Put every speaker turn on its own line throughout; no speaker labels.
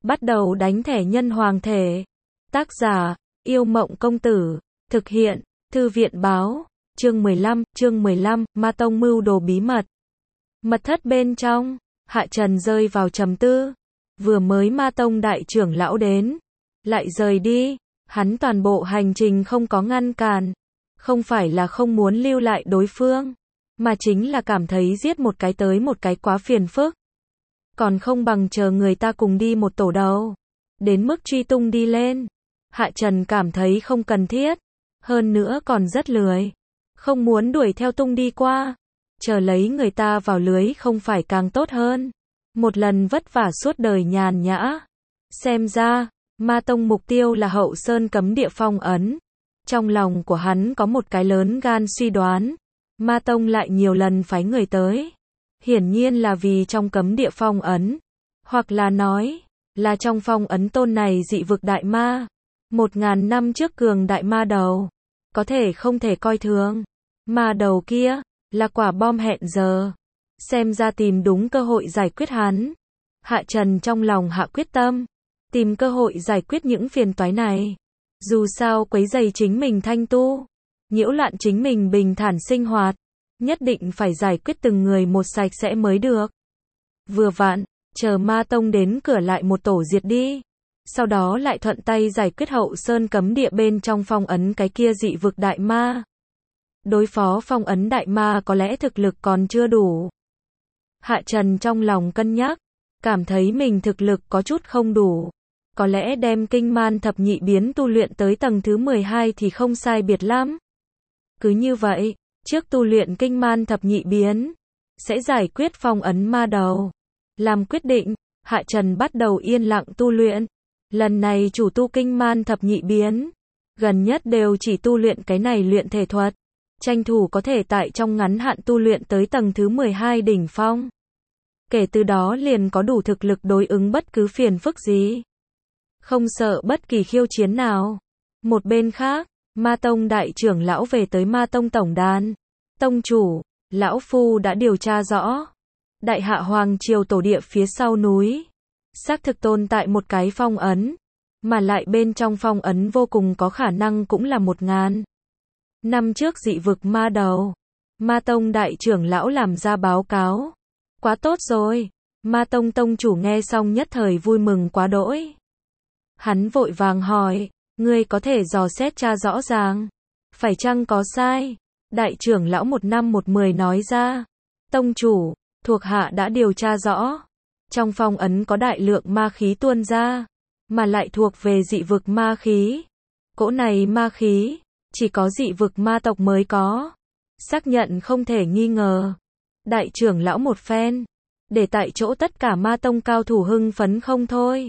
bắt đầu đánh thẻ nhân hoàng thể. Tác giả, Yêu Mộng Công Tử. Thực hiện, Thư viện Báo. Chương 15, Ma Tông mưu đồ bí mật. Mật thất bên trong, Hạ Trần rơi vào trầm tư. Vừa mới Ma Tông đại trưởng lão đến, lại rời đi, hắn toàn bộ hành trình không có ngăn cản. Không phải là không muốn lưu lại đối phương, mà chính là cảm thấy giết một cái tới một cái quá phiền phức. Còn không bằng chờ người ta cùng đi một tổ đầu. Đến mức truy tung đi lên, Hạ Trần cảm thấy không cần thiết. Hơn nữa còn rất lười. Không muốn đuổi theo tung đi qua. Chờ lấy người ta vào lưới không phải càng tốt hơn. Một lần vất vả suốt đời nhàn nhã. Xem ra, Ma Tông mục tiêu là Hậu Sơn cấm địa phong ấn. Trong lòng của hắn có một cái lớn gan suy đoán. Ma Tông lại nhiều lần phái người tới. Hiển nhiên là vì trong cấm địa phong ấn. Hoặc là nói, là trong phong ấn tôn này dị vực đại ma. 1000 năm trước cường đại ma đầu. Có thể không thể coi thường. Ma đầu kia, là quả bom hẹn giờ. Xem ra tìm đúng cơ hội giải quyết hắn. Hạ Trần trong lòng hạ quyết tâm. Tìm cơ hội giải quyết những phiền toái này. Dù sao quấy rầy chính mình thanh tu. Nhiễu loạn chính mình bình thản sinh hoạt. Nhất định phải giải quyết từng người một sạch sẽ mới được. Vừa vặn, chờ Ma Tông đến cửa lại một tổ diệt đi. Sau đó lại thuận tay giải quyết Hậu Sơn cấm địa bên trong phong ấn cái kia dị vực đại ma. Đối phó phong ấn đại ma có lẽ thực lực còn chưa đủ. Hạ Trần trong lòng cân nhắc, cảm thấy mình thực lực có chút không đủ. Có lẽ đem kinh man thập nhị biến tu luyện tới tầng thứ 12 thì không sai biệt lắm. Cứ như vậy, trước tu luyện kinh man thập nhị biến, sẽ giải quyết phong ấn ma đầu. Làm quyết định, Hạ Trần bắt đầu yên lặng tu luyện. Lần này chủ tu kinh man thập nhị biến, gần nhất đều chỉ tu luyện cái này luyện thể thuật. Tranh thủ có thể tại trong ngắn hạn tu luyện tới tầng thứ 12 đỉnh phong. Kể từ đó liền có đủ thực lực đối ứng bất cứ phiền phức gì. Không sợ bất kỳ khiêu chiến nào. Một bên khác, Ma Tông đại trưởng lão về tới Ma Tông tổng đàn. Tông chủ, lão phu đã điều tra rõ. Đại hạ hoàng triều tổ địa phía sau núi. Xác thực tồn tại một cái phong ấn. Mà lại bên trong phong ấn vô cùng có khả năng cũng là 1000 năm trước dị vực ma đầu. Ma Tông đại trưởng lão làm ra báo cáo. Quá tốt rồi. Ma Tông tông chủ nghe xong nhất thời vui mừng quá đỗi. Hắn vội vàng hỏi, ngươi có thể dò xét tra rõ ràng. Phải chăng có sai? Đại trưởng lão 1/10 nói ra. Tông chủ, thuộc hạ đã điều tra rõ. Trong phong ấn có đại lượng ma khí tuôn ra. Mà lại thuộc về dị vực ma khí. Cỗ này ma khí, chỉ có dị vực ma tộc mới có. Xác nhận không thể nghi ngờ. Đại trưởng lão một phen. Để tại chỗ tất cả Ma Tông cao thủ hưng phấn không thôi.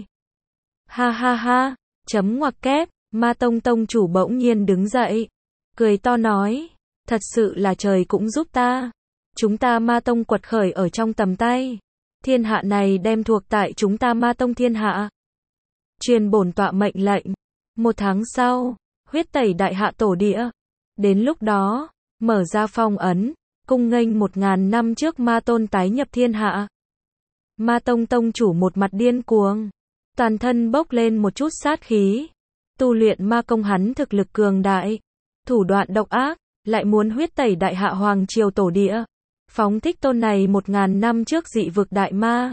Ha ha ha, chấm ngoặc kép, Ma Tông tông chủ bỗng nhiên đứng dậy. Cười to nói, thật sự là trời cũng giúp ta. Chúng ta Ma Tông quật khởi ở trong tầm tay. Thiên hạ này đem thuộc tại chúng ta Ma Tông thiên hạ. Truyền bổn tọa mệnh lệnh. 1 tháng sau, huyết tẩy đại hạ tổ địa. Đến lúc đó, mở ra phong ấn, cung nghênh 1000 năm trước Ma Tôn tái nhập thiên hạ. Ma Tông tông chủ một mặt điên cuồng. Toàn thân bốc lên một chút sát khí. Tu luyện ma công hắn thực lực cường đại. Thủ đoạn độc ác, lại muốn huyết tẩy đại hạ hoàng triều tổ địa. Phóng thích tôn này 1000 năm trước dị vực đại ma.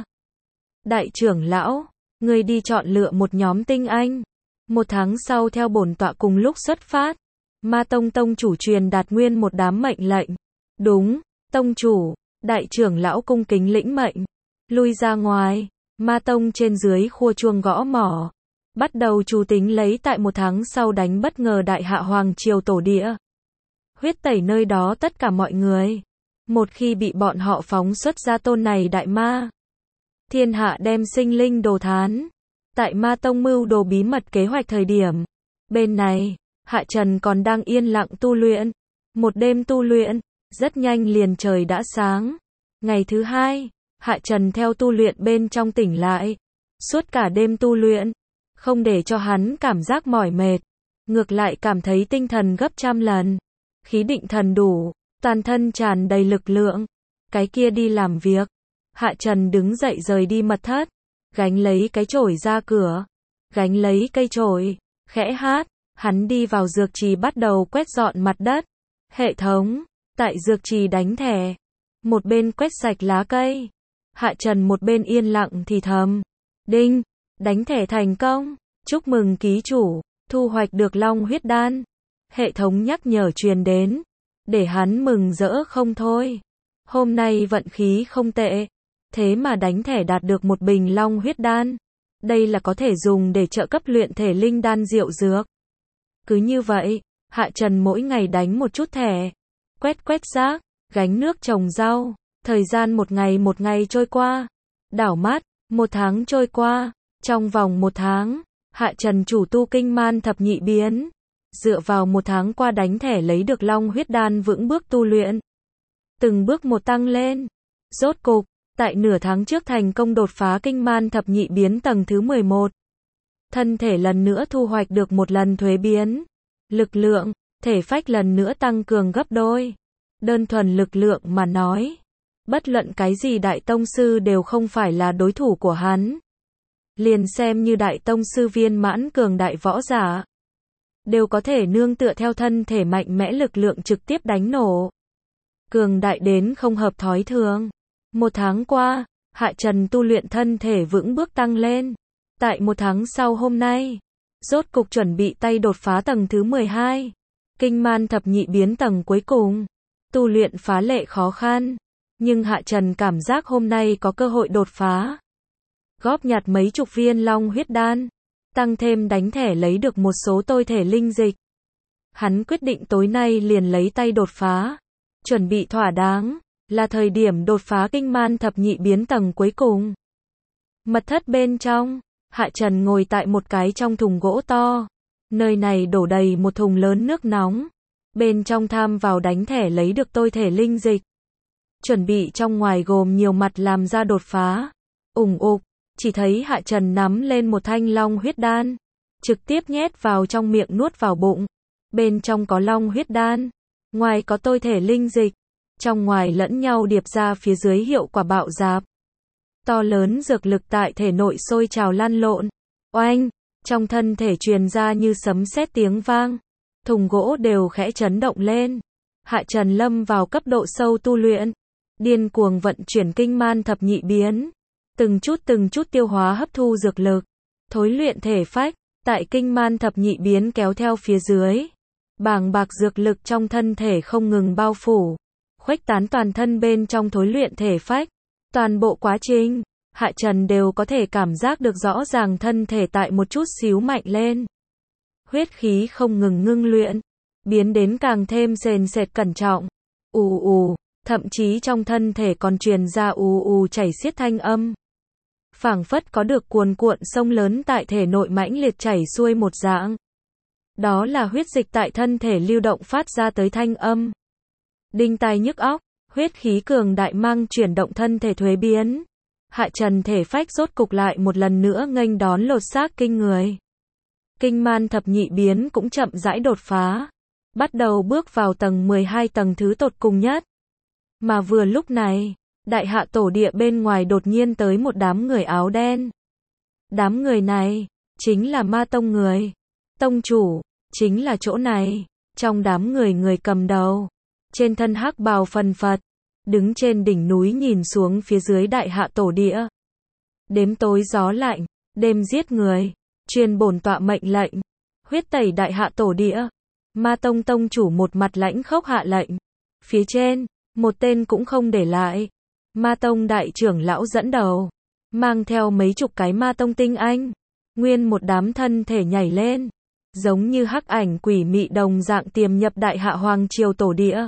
Đại trưởng lão, ngươi đi chọn lựa một nhóm tinh anh. 1 tháng sau theo bổn tọa cùng lúc xuất phát. Ma Tông tông chủ truyền đạt nguyên một đám mệnh lệnh. Đúng, tông chủ, đại trưởng lão cung kính lĩnh mệnh. Lui ra ngoài, Ma Tông trên dưới khua chuông gõ mỏ. Bắt đầu chủ tính lấy tại 1 tháng sau đánh bất ngờ đại hạ hoàng triều tổ địa. Huyết tẩy nơi đó tất cả mọi người. Một khi bị bọn họ phóng xuất ra tôn này đại ma. Thiên hạ đem sinh linh đồ thán. Tại Ma Tông mưu đồ bí mật kế hoạch thời điểm. Bên này, Hạ Trần còn đang yên lặng tu luyện. Một đêm tu luyện, rất nhanh liền trời đã sáng. Ngày thứ 2, Hạ Trần theo tu luyện bên trong tỉnh lại. Suốt cả đêm tu luyện, không để cho hắn cảm giác mỏi mệt. Ngược lại cảm thấy tinh thần gấp trăm lần. Khí định thần đủ, toàn thân tràn đầy lực lượng. Cái kia đi làm việc. Hạ Trần đứng dậy rời đi mật thất. gánh lấy cái chổi ra cửa, gánh lấy cây chổi, khẽ hát, hắn đi vào dược trì bắt đầu quét dọn mặt đất. Hệ thống, tại dược trì đánh thẻ, một bên quét sạch lá cây, Hạ Trần một bên yên lặng thì thầm, đinh, đánh thẻ thành công, chúc mừng ký chủ, thu hoạch được long huyết đan. Hệ thống nhắc nhở truyền đến, để hắn mừng rỡ không thôi. Hôm nay vận khí không tệ, thế mà đánh thẻ đạt được một bình long huyết đan. Đây là có thể dùng để trợ cấp luyện thể linh đan diệu dược. Cứ như vậy, Hạ Trần mỗi ngày đánh một chút thẻ, quét rác, gánh nước trồng rau. Thời gian một ngày trôi qua, đảo mắt, 1 tháng trôi qua. Trong vòng 1 tháng, Hạ Trần chủ tu kinh man thập nhị biến, dựa vào 1 tháng qua đánh thẻ lấy được long huyết đan vững bước tu luyện, từng bước một tăng lên. Rốt cục, tại nửa tháng trước thành công đột phá kinh man thập nhị biến tầng thứ 11. Thân thể lần nữa thu hoạch được một lần thuế biến. Lực lượng, thể phách lần nữa tăng cường gấp đôi. Đơn thuần lực lượng mà nói, bất luận cái gì đại tông sư đều không phải là đối thủ của hắn. Liền xem như đại tông sư viên mãn cường đại võ giả, đều có thể nương tựa theo thân thể mạnh mẽ lực lượng trực tiếp đánh nổ. Cường đại đến không hợp thói thường. 1 tháng qua, Hạ Trần tu luyện thân thể vững bước tăng lên. Tại 1 tháng sau hôm nay, rốt cục chuẩn bị tay đột phá tầng thứ 12. Kinh man thập nhị biến tầng cuối cùng. Tu luyện phá lệ khó khăn. Nhưng Hạ Trần cảm giác hôm nay có cơ hội đột phá. Góp nhặt mấy chục viên long huyết đan. Tăng thêm đánh thẻ lấy được một số tôi thể linh dịch. Hắn quyết định tối nay liền lấy tay đột phá. Chuẩn bị thỏa đáng, là thời điểm đột phá kinh man thập nhị biến tầng cuối cùng. Mật thất bên trong, Hạ Trần ngồi tại một cái trong thùng gỗ to. Nơi này đổ đầy một thùng lớn nước nóng. Bên trong tham vào đánh thẻ lấy được tôi thể linh dịch. Chuẩn bị trong ngoài gồm nhiều mặt làm ra đột phá. Ủng ục, chỉ thấy Hạ Trần nắm lên một thanh long huyết đan. Trực tiếp nhét vào trong miệng nuốt vào bụng. Bên trong có long huyết đan. Ngoài có tôi thể linh dịch. Trong ngoài lẫn nhau điệp ra phía dưới hiệu quả bạo dạp. To lớn dược lực tại thể nội sôi trào lăn lộn. Oanh, trong thân thể truyền ra như sấm sét tiếng vang. Thùng gỗ đều khẽ chấn động lên. Hạ Trần lâm vào cấp độ sâu tu luyện. Điên cuồng vận chuyển kinh man thập nhị biến. Từng chút tiêu hóa hấp thu dược lực. Thối luyện thể phách. Tại kinh man thập nhị biến kéo theo phía dưới. Bàng bạc dược lực trong thân thể không ngừng bao phủ. Khuếch tán toàn thân bên trong thối luyện thể phách. Toàn bộ quá trình, Hạ Trần đều có thể cảm giác được rõ ràng thân thể tại một chút xíu mạnh lên. Huyết khí không ngừng ngưng luyện, biến đến càng thêm sền sệt cẩn trọng. Ù ù, thậm chí trong thân thể còn truyền ra ù ù chảy xiết thanh âm. Phảng phất có được cuồn cuộn sông lớn tại thể nội mãnh liệt chảy xuôi một dạng. Đó là huyết dịch tại thân thể lưu động phát ra tới thanh âm. Đinh tai nhức óc, huyết khí cường đại mang chuyển động thân thể thuế biến. Hạ Trần thể phách rốt cục lại một lần nữa nghênh đón lột xác kinh người. Kinh man thập nhị biến cũng chậm rãi đột phá. Bắt đầu bước vào tầng 12 tầng thứ tột cùng nhất. Mà vừa lúc này, đại hạ tổ địa bên ngoài đột nhiên tới một đám người áo đen. Đám người này, chính là ma tông người. Tông chủ, chính là chỗ này. Trong đám người cầm đầu. Trên thân hắc bào phần phật. Đứng trên đỉnh núi nhìn xuống phía dưới đại hạ tổ địa. Đêm tối gió lạnh, đêm giết người. Truyền bổn tọa mệnh lệnh. Huyết tẩy đại hạ tổ địa. Ma tông tông chủ một mặt lãnh khốc hạ lệnh. Phía trên, một tên cũng không để lại. Ma tông đại trưởng lão dẫn đầu. Mang theo mấy chục cái ma tông tinh anh. Nguyên một đám thân thể nhảy lên. Giống như hắc ảnh quỷ mị đồng dạng tiềm nhập đại hạ hoàng triều tổ địa.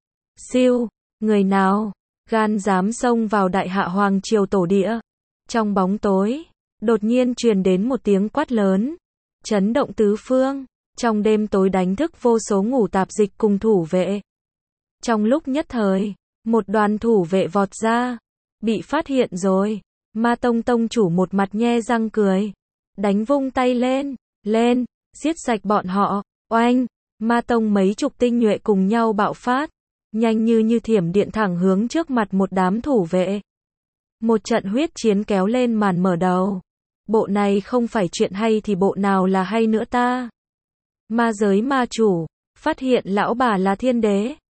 Siêu, người nào, gan dám xông vào đại hạ hoàng triều tổ địa. Trong bóng tối, đột nhiên truyền đến một tiếng quát lớn. Chấn động tứ phương, trong đêm tối đánh thức vô số ngủ tạp dịch cùng thủ vệ. Trong lúc nhất thời, một đoàn thủ vệ vọt ra. Bị phát hiện rồi, ma tông tông chủ một mặt nhe răng cười. Đánh vung tay lên, giết sạch bọn họ, oanh, ma tông mấy chục tinh nhuệ cùng nhau bạo phát. Nhanh như thiểm điện thẳng hướng trước mặt một đám thủ vệ. Một trận huyết chiến kéo lên màn mở đầu. Bộ này không phải chuyện hay thì bộ nào là hay nữa ta? Ma giới ma chủ, phát hiện lão bà là thiên đế.